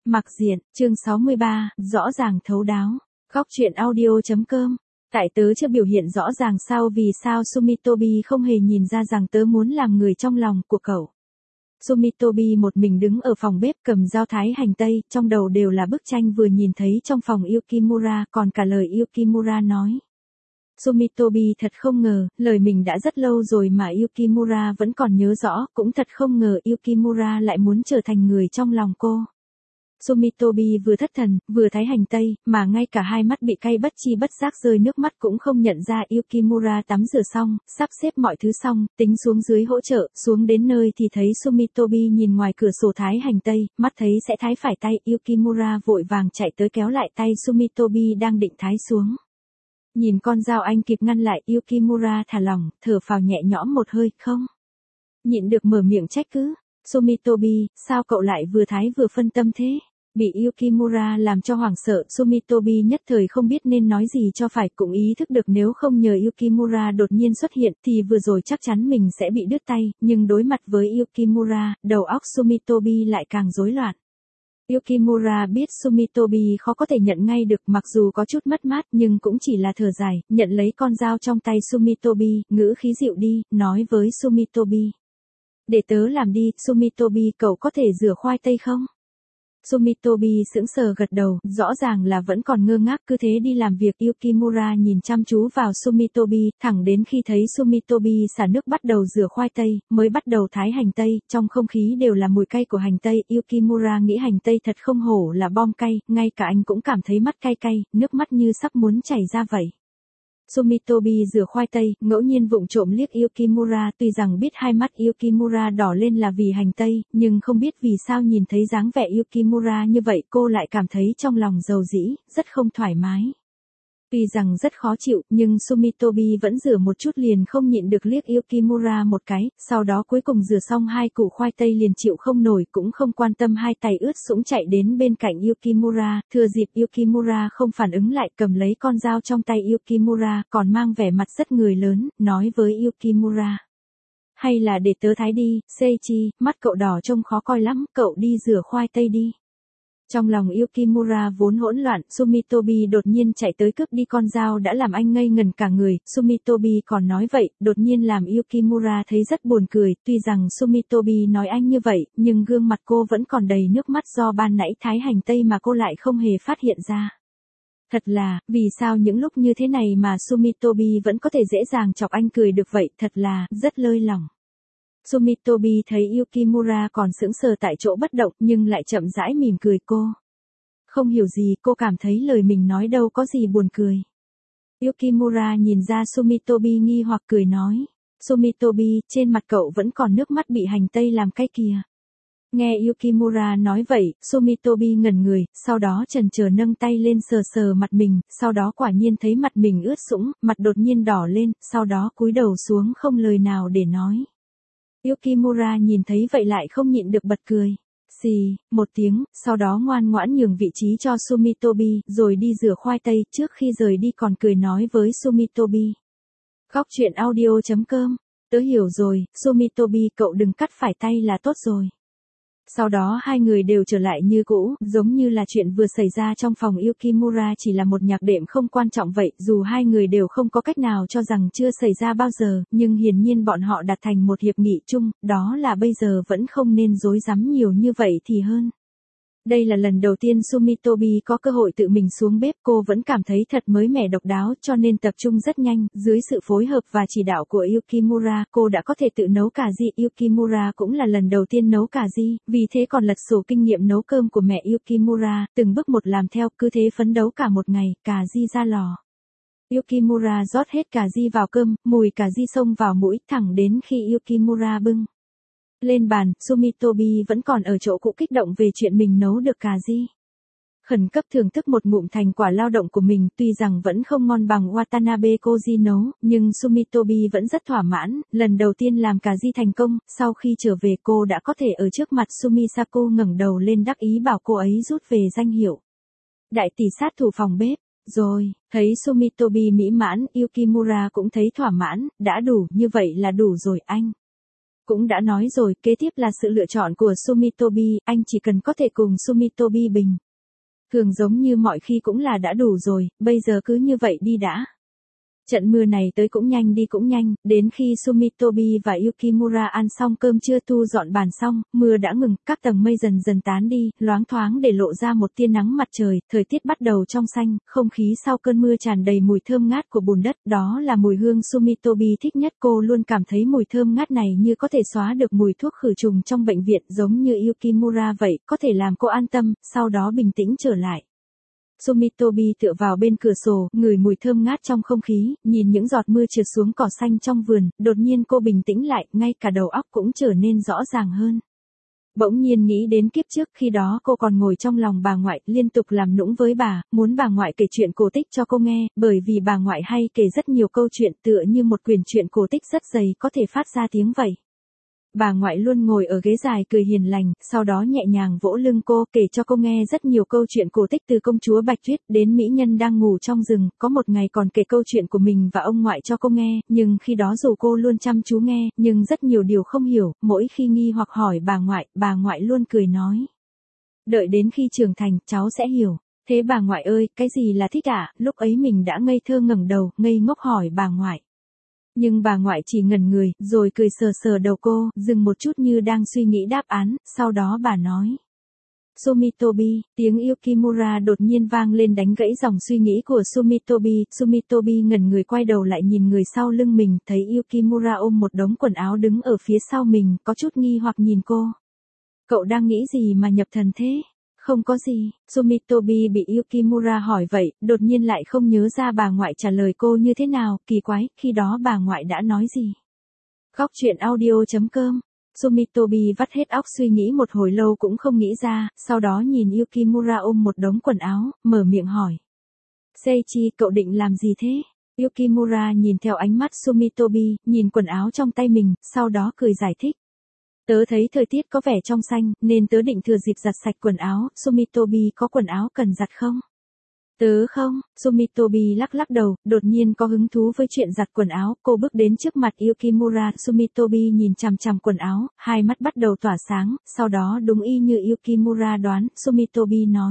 Mặc diện, chương 63, rõ ràng thấu đáo. Góc truyện audio.com. Tại tớ chưa biểu hiện rõ ràng sao vì sao Sumitobi không hề nhìn ra rằng tớ muốn làm người trong lòng của cậu. Sumitobi một mình đứng ở phòng bếp cầm dao thái hành tây, trong đầu đều là bức tranh vừa nhìn thấy trong phòng Yukimura, còn cả lời Yukimura nói. Sumitobi thật không ngờ, lời mình đã rất lâu rồi mà Yukimura vẫn còn nhớ rõ, cũng thật không ngờ Yukimura lại muốn trở thành người trong lòng cô. Sumitobi vừa thất thần, vừa thái hành tây, mà ngay cả hai mắt bị cay bất chi bất giác rơi nước mắt cũng không nhận ra. Yukimura tắm rửa xong, sắp xếp mọi thứ xong, tính xuống dưới hỗ trợ, xuống đến nơi thì thấy Sumitobi nhìn ngoài cửa sổ thái hành tây, mắt thấy sẽ thái phải tay, Yukimura vội vàng chạy tới kéo lại tay Sumitobi đang định thái xuống. Nhìn con dao anh kịp ngăn lại, Yukimura thả lỏng, thở phào nhẹ nhõm một hơi, không nhịn được mở miệng trách cứ. Sumitobi, sao cậu lại vừa thái vừa phân tâm thế? Bị Yukimura làm cho hoảng sợ, Sumitobi nhất thời không biết nên nói gì cho phải, cũng ý thức được nếu không nhờ Yukimura đột nhiên xuất hiện thì vừa rồi chắc chắn mình sẽ bị đứt tay, nhưng đối mặt với Yukimura, đầu óc Sumitobi lại càng rối loạn. Yukimura biết Sumitobi khó có thể nhận ngay được, mặc dù có chút mất mát nhưng cũng chỉ là thở dài, nhận lấy con dao trong tay Sumitobi, ngữ khí dịu đi, nói với Sumitobi. Để tớ làm đi, Sumitobi, cậu có thể rửa khoai tây không? Sumitobi sững sờ gật đầu, rõ ràng là vẫn còn ngơ ngác, cứ thế đi làm việc. Yukimura nhìn chăm chú vào Sumitobi, thẳng đến khi thấy Sumitobi xả nước bắt đầu rửa khoai tây, mới bắt đầu thái hành tây, trong không khí đều là mùi cay của hành tây. Yukimura nghĩ hành tây thật không hổ là bom cay, ngay cả anh cũng cảm thấy mắt cay cay, nước mắt như sắp muốn chảy ra vậy. Sumitobi rửa khoai tây, ngẫu nhiên vụng trộm liếc Yukimura, tuy rằng biết hai mắt Yukimura đỏ lên là vì hành tây, nhưng không biết vì sao nhìn thấy dáng vẻ Yukimura như vậy cô lại cảm thấy trong lòng dầu dĩ, rất không thoải mái. Tuy rằng rất khó chịu, nhưng Sumitobi vẫn rửa một chút liền không nhịn được liếc Yukimura một cái, sau đó cuối cùng rửa xong hai củ khoai tây liền chịu không nổi, cũng không quan tâm hai tay ướt sũng chạy đến bên cạnh Yukimura, thừa dịp Yukimura không phản ứng lại cầm lấy con dao trong tay Yukimura, còn mang vẻ mặt rất người lớn, nói với Yukimura. Hay là để tớ thái đi, Seichi, mắt cậu đỏ trông khó coi lắm, cậu đi rửa khoai tây đi. Trong lòng Yukimura vốn hỗn loạn, Sumitobi đột nhiên chạy tới cướp đi con dao đã làm anh ngây ngần cả người. Sumitobi còn nói vậy, đột nhiên làm Yukimura thấy rất buồn cười, tuy rằng Sumitobi nói anh như vậy, nhưng gương mặt cô vẫn còn đầy nước mắt do ban nãy thái hành tây mà cô lại không hề phát hiện ra. Thật là, vì sao những lúc như thế này mà Sumitobi vẫn có thể dễ dàng chọc anh cười được vậy, thật là, rất lơi lòng. Sumitobi thấy Yukimura còn sững sờ tại chỗ bất động nhưng lại chậm rãi mỉm cười cô. Không hiểu gì, cô cảm thấy lời mình nói đâu có gì buồn cười. Yukimura nhìn ra Sumitobi nghi hoặc cười nói. Sumitobi, trên mặt cậu vẫn còn nước mắt bị hành tây làm cay kìa. Nghe Yukimura nói vậy, Sumitobi ngẩn người, sau đó chần chờ nâng tay lên sờ sờ mặt mình, sau đó quả nhiên thấy mặt mình ướt sũng, mặt đột nhiên đỏ lên, sau đó cúi đầu xuống không lời nào để nói. Yukimura nhìn thấy vậy lại không nhịn được bật cười. Xì, một tiếng, sau đó ngoan ngoãn nhường vị trí cho Sumitobi, rồi đi rửa khoai tây, trước khi rời đi còn cười nói với Sumitobi. Góc truyện audio.com, tớ hiểu rồi, Sumitobi cậu đừng cắt phải tay là tốt rồi. Sau đó hai người đều trở lại như cũ, giống như là chuyện vừa xảy ra trong phòng Yukimura chỉ là một nhạc đệm không quan trọng vậy, dù hai người đều không có cách nào cho rằng chưa xảy ra bao giờ, nhưng hiển nhiên bọn họ đạt thành một hiệp nghị chung, đó là bây giờ vẫn không nên rối rắm nhiều như vậy thì hơn. Đây là lần đầu tiên Sumitobi có cơ hội tự mình xuống bếp, cô vẫn cảm thấy thật mới mẻ độc đáo cho nên tập trung rất nhanh, dưới sự phối hợp và chỉ đạo của Yukimura, cô đã có thể tự nấu cà ri. Yukimura cũng là lần đầu tiên nấu cà ri, vì thế còn lật sổ kinh nghiệm nấu cơm của mẹ Yukimura, từng bước một làm theo, cứ thế phấn đấu cả một ngày, cà ri ra lò. Yukimura rót hết cà ri vào cơm, mùi cà ri xông vào mũi, thẳng đến khi Yukimura bưng lên bàn, Sumitobi vẫn còn ở chỗ cũ kích động về chuyện mình nấu được cà ri. Khẩn cấp thưởng thức một ngụm thành quả lao động của mình, tuy rằng vẫn không ngon bằng Watanabe Koji nấu, nhưng Sumitobi vẫn rất thỏa mãn, lần đầu tiên làm cà ri thành công, sau khi trở về cô đã có thể ở trước mặt Sumisaku ngẩng đầu lên đắc ý bảo cô ấy rút về danh hiệu đại tỷ sát thủ phòng bếp. Rồi, thấy Sumitobi mỹ mãn, Yukimura cũng thấy thỏa mãn, đã đủ, như vậy là đủ rồi anh. Cũng đã nói rồi, kế tiếp là sự lựa chọn của Sumitobi, anh chỉ cần có thể cùng Sumitobi bình. Thường giống như mọi khi cũng là đã đủ rồi, bây giờ cứ như vậy đi đã. Trận mưa này tới cũng nhanh đi cũng nhanh, đến khi Sumitobi và Yukimura ăn xong cơm trưa thu dọn bàn xong, mưa đã ngừng, các tầng mây dần dần tán đi, loáng thoáng để lộ ra một tia nắng mặt trời, thời tiết bắt đầu trong xanh, không khí sau cơn mưa tràn đầy mùi thơm ngát của bùn đất, đó là mùi hương Sumitobi thích nhất, cô luôn cảm thấy mùi thơm ngát này như có thể xóa được mùi thuốc khử trùng trong bệnh viện, giống như Yukimura vậy, có thể làm cô an tâm, sau đó bình tĩnh trở lại. Sumitobi tựa vào bên cửa sổ, ngửi mùi thơm ngát trong không khí, nhìn những giọt mưa trượt xuống cỏ xanh trong vườn, đột nhiên cô bình tĩnh lại, ngay cả đầu óc cũng trở nên rõ ràng hơn. Bỗng nhiên nghĩ đến kiếp trước, khi đó cô còn ngồi trong lòng bà ngoại, liên tục làm nũng với bà, muốn bà ngoại kể chuyện cổ tích cho cô nghe, bởi vì bà ngoại hay kể rất nhiều câu chuyện tựa như một quyển truyện cổ tích rất dày có thể phát ra tiếng vậy. Bà ngoại luôn ngồi ở ghế dài cười hiền lành, sau đó nhẹ nhàng vỗ lưng cô, kể cho cô nghe rất nhiều câu chuyện cổ tích từ công chúa Bạch Tuyết đến mỹ nhân đang ngủ trong rừng, có một ngày còn kể câu chuyện của mình và ông ngoại cho cô nghe, nhưng khi đó dù cô luôn chăm chú nghe, nhưng rất nhiều điều không hiểu, mỗi khi nghi hoặc hỏi bà ngoại luôn cười nói. Đợi đến khi trưởng thành, cháu sẽ hiểu. Thế bà ngoại ơi, cái gì là thích ạ? Lúc ấy mình đã ngây thơ ngẩng đầu, ngây ngốc hỏi bà ngoại. Nhưng bà ngoại chỉ ngẩn người, rồi cười sờ sờ đầu cô, dừng một chút như đang suy nghĩ đáp án, sau đó bà nói. Sumitobi, tiếng Yukimura đột nhiên vang lên đánh gãy dòng suy nghĩ của Sumitobi. Sumitobi ngẩn người quay đầu lại nhìn người sau lưng mình, thấy Yukimura ôm một đống quần áo đứng ở phía sau mình, có chút nghi hoặc nhìn cô. Cậu đang nghĩ gì mà nhập thần thế? Không có gì, Sumitobi bị Yukimura hỏi vậy, đột nhiên lại không nhớ ra bà ngoại trả lời cô như thế nào, kỳ quái, khi đó bà ngoại đã nói gì. Góc truyện audio.com, Sumitobi vắt hết óc suy nghĩ một hồi lâu cũng không nghĩ ra, sau đó nhìn Yukimura ôm một đống quần áo, mở miệng hỏi. Seiichi, cậu định làm gì thế? Yukimura nhìn theo ánh mắt Sumitobi, nhìn quần áo trong tay mình, sau đó cười giải thích. Tớ thấy thời tiết có vẻ trong xanh, nên tớ định thừa dịp giặt sạch quần áo, Sumitobi có quần áo cần giặt không? Tớ không, Sumitobi lắc lắc đầu, đột nhiên có hứng thú với chuyện giặt quần áo, cô bước đến trước mặt Yukimura, Sumitobi nhìn chằm chằm quần áo, hai mắt bắt đầu tỏa sáng, sau đó đúng y như Yukimura đoán, Sumitobi nói.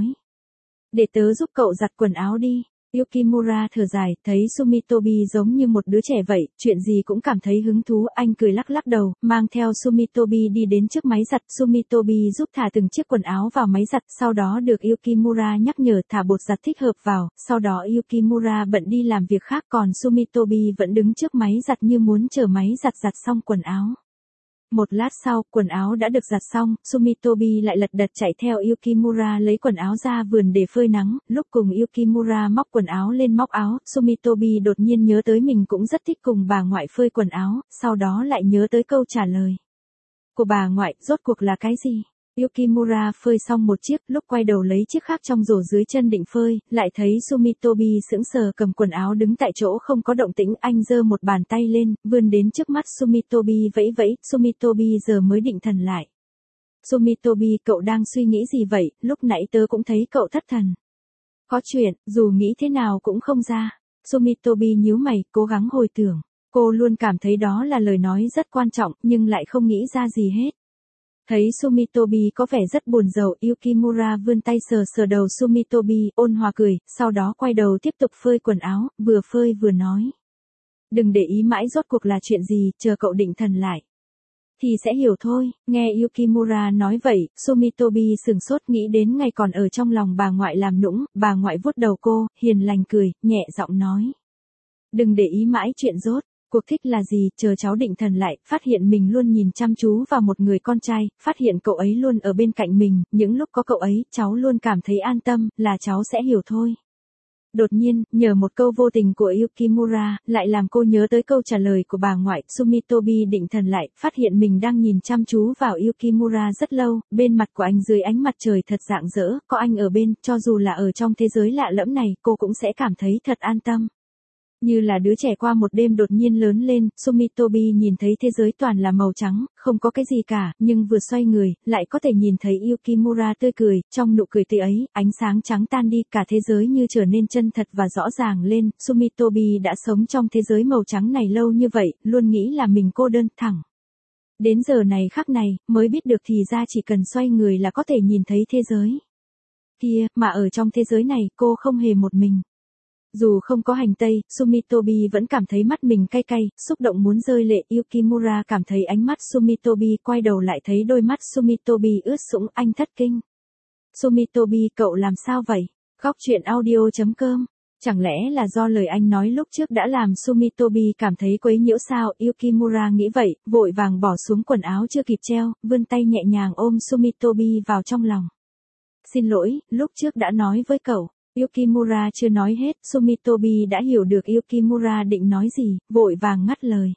Để tớ giúp cậu giặt quần áo đi. Yukimura thở dài, thấy Sumitobi giống như một đứa trẻ vậy, chuyện gì cũng cảm thấy hứng thú, anh cười lắc lắc đầu, mang theo Sumitobi đi đến trước máy giặt, Sumitobi giúp thả từng chiếc quần áo vào máy giặt, sau đó được Yukimura nhắc nhở thả bột giặt thích hợp vào, sau đó Yukimura bận đi làm việc khác, còn Sumitobi vẫn đứng trước máy giặt như muốn chờ máy giặt giặt xong quần áo. Một lát sau, quần áo đã được giặt xong, Sumitobi lại lật đật chạy theo Yukimura lấy quần áo ra vườn để phơi nắng, lúc cùng Yukimura móc quần áo lên móc áo, Sumitobi đột nhiên nhớ tới mình cũng rất thích cùng bà ngoại phơi quần áo, sau đó lại nhớ tới câu trả lời của bà ngoại, rốt cuộc là cái gì? Yukimura phơi xong một chiếc, lúc quay đầu lấy chiếc khác trong rổ dưới chân định phơi, lại thấy Sumitobi sững sờ cầm quần áo đứng tại chỗ không có động tĩnh, anh giơ một bàn tay lên, vươn đến trước mắt Sumitobi vẫy vẫy, Sumitobi giờ mới định thần lại. Sumitobi, cậu đang suy nghĩ gì vậy, lúc nãy tớ cũng thấy cậu thất thần. Có chuyện, dù nghĩ thế nào cũng không ra. Sumitobi nhíu mày, cố gắng hồi tưởng. Cô luôn cảm thấy đó là lời nói rất quan trọng, nhưng lại không nghĩ ra gì hết. Thấy Sumitobi có vẻ rất buồn rầu, Yukimura vươn tay sờ sờ đầu Sumitobi, ôn hòa cười, sau đó quay đầu tiếp tục phơi quần áo, vừa phơi vừa nói. Đừng để ý mãi rốt cuộc là chuyện gì, chờ cậu định thần lại. Thì sẽ hiểu thôi, nghe Yukimura nói vậy, Sumitobi sừng sốt nghĩ đến ngày còn ở trong lòng bà ngoại làm nũng, bà ngoại vuốt đầu cô, hiền lành cười, nhẹ giọng nói. Đừng để ý mãi chuyện rốt. Cuộc thích là gì, chờ cháu định thần lại, phát hiện mình luôn nhìn chăm chú vào một người con trai, phát hiện cậu ấy luôn ở bên cạnh mình, những lúc có cậu ấy, cháu luôn cảm thấy an tâm, là cháu sẽ hiểu thôi. Đột nhiên, nhờ một câu vô tình của Yukimura, lại làm cô nhớ tới câu trả lời của bà ngoại, Sumitobi định thần lại, phát hiện mình đang nhìn chăm chú vào Yukimura rất lâu, bên mặt của anh dưới ánh mặt trời thật rạng rỡ, có anh ở bên, cho dù là ở trong thế giới lạ lẫm này, cô cũng sẽ cảm thấy thật an tâm. Như là đứa trẻ qua một đêm đột nhiên lớn lên, Sumitobi nhìn thấy thế giới toàn là màu trắng, không có cái gì cả, nhưng vừa xoay người, lại có thể nhìn thấy Yukimura tươi cười, trong nụ cười tươi ấy, ánh sáng trắng tan đi, cả thế giới như trở nên chân thật và rõ ràng lên, Sumitobi đã sống trong thế giới màu trắng này lâu như vậy, luôn nghĩ là mình cô đơn, thẳng. Đến giờ này khắc này, mới biết được thì ra chỉ cần xoay người là có thể nhìn thấy thế giới kia, mà ở trong thế giới này cô không hề một mình. Dù không có hành tây, Sumitobi vẫn cảm thấy mắt mình cay cay, xúc động muốn rơi lệ. Yukimura cảm thấy ánh mắt Sumitobi, quay đầu lại thấy đôi mắt Sumitobi ướt sũng, anh thất kinh. Sumitobi, cậu làm sao vậy? Góc truyện audio.com. Chẳng lẽ là do lời anh nói lúc trước đã làm Sumitobi cảm thấy quấy nhiễu sao? Yukimura nghĩ vậy, vội vàng bỏ xuống quần áo chưa kịp treo, vươn tay nhẹ nhàng ôm Sumitobi vào trong lòng. Xin lỗi, lúc trước đã nói với cậu. Yukimura chưa nói hết, Sumitobi đã hiểu được Yukimura định nói gì, vội vàng ngắt lời.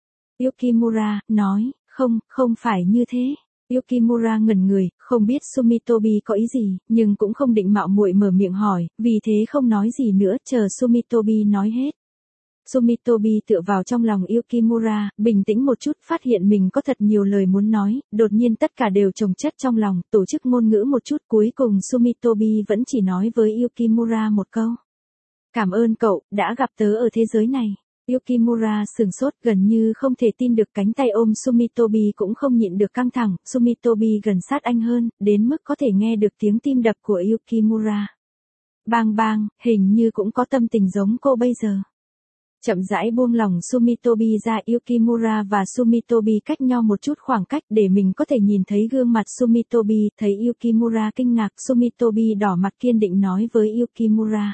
Yukimura, nói, không phải như thế. Yukimura ngẩn người, không biết Sumitobi có ý gì, nhưng cũng không định mạo muội mở miệng hỏi, vì thế không nói gì nữa, chờ Sumitobi nói hết. Sumitobi tựa vào trong lòng Yukimura, bình tĩnh một chút, phát hiện mình có thật nhiều lời muốn nói, đột nhiên tất cả đều chồng chất trong lòng, tổ chức ngôn ngữ một chút, cuối cùng Sumitobi vẫn chỉ nói với Yukimura một câu. Cảm ơn cậu, đã gặp tớ ở thế giới này. Yukimura sửng sốt, gần như không thể tin được, cánh tay ôm Sumitobi cũng không nhịn được căng thẳng, Sumitobi gần sát anh hơn, đến mức có thể nghe được tiếng tim đập của Yukimura. Bang bang, hình như cũng có tâm tình giống cô bây giờ. Chậm rãi buông lòng Sumitobi ra, Yukimura và Sumitobi cách nhau một chút khoảng cách để mình có thể nhìn thấy gương mặt Sumitobi, thấy Yukimura kinh ngạc, Sumitobi đỏ mặt kiên định nói với Yukimura.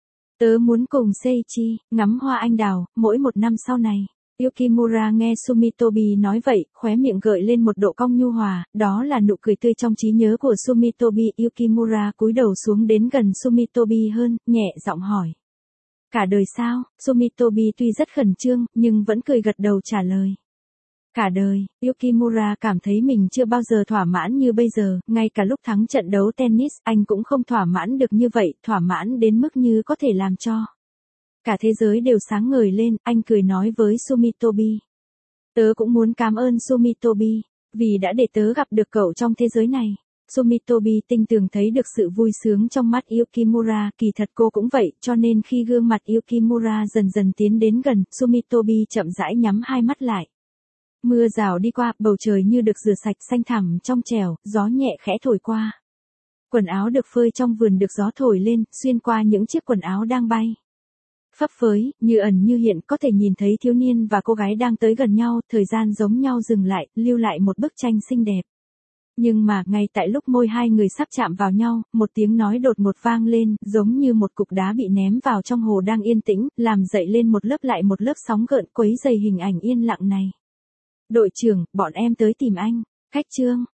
Tớ muốn cùng Seiichi, ngắm hoa anh đào, mỗi một năm sau này. Yukimura nghe Sumitobi nói vậy, khóe miệng gợi lên một độ cong nhu hòa, đó là nụ cười tươi trong trí nhớ của Sumitobi. Yukimura cúi đầu xuống đến gần Sumitobi hơn, nhẹ giọng hỏi. Cả đời sao? Sumitobi tuy rất khẩn trương, nhưng vẫn cười gật đầu trả lời. Cả đời, Yukimura cảm thấy mình chưa bao giờ thỏa mãn như bây giờ, ngay cả lúc thắng trận đấu tennis, anh cũng không thỏa mãn được như vậy, thỏa mãn đến mức như có thể làm cho cả thế giới đều sáng ngời lên, anh cười nói với Sumitobi. Tớ cũng muốn cảm ơn Sumitobi, vì đã để tớ gặp được cậu trong thế giới này. Sumitobi tinh tường thấy được sự vui sướng trong mắt Yukimura, kỳ thật cô cũng vậy, cho nên khi gương mặt Yukimura dần dần tiến đến gần, Sumitobi chậm rãi nhắm hai mắt lại. Mưa rào đi qua, bầu trời như được rửa sạch, xanh thẳm trong trẻo, gió nhẹ khẽ thổi qua. Quần áo được phơi trong vườn được gió thổi lên, xuyên qua những chiếc quần áo đang bay phấp phới, như ẩn như hiện, có thể nhìn thấy thiếu niên và cô gái đang tới gần nhau, thời gian giống nhau dừng lại, lưu lại một bức tranh xinh đẹp. Nhưng mà, ngay tại lúc môi hai người sắp chạm vào nhau, một tiếng nói đột ngột vang lên, giống như một cục đá bị ném vào trong hồ đang yên tĩnh, làm dậy lên một lớp lại một lớp sóng gợn, quấy dày hình ảnh yên lặng này. Đội trưởng, bọn em tới tìm anh. Khách trương,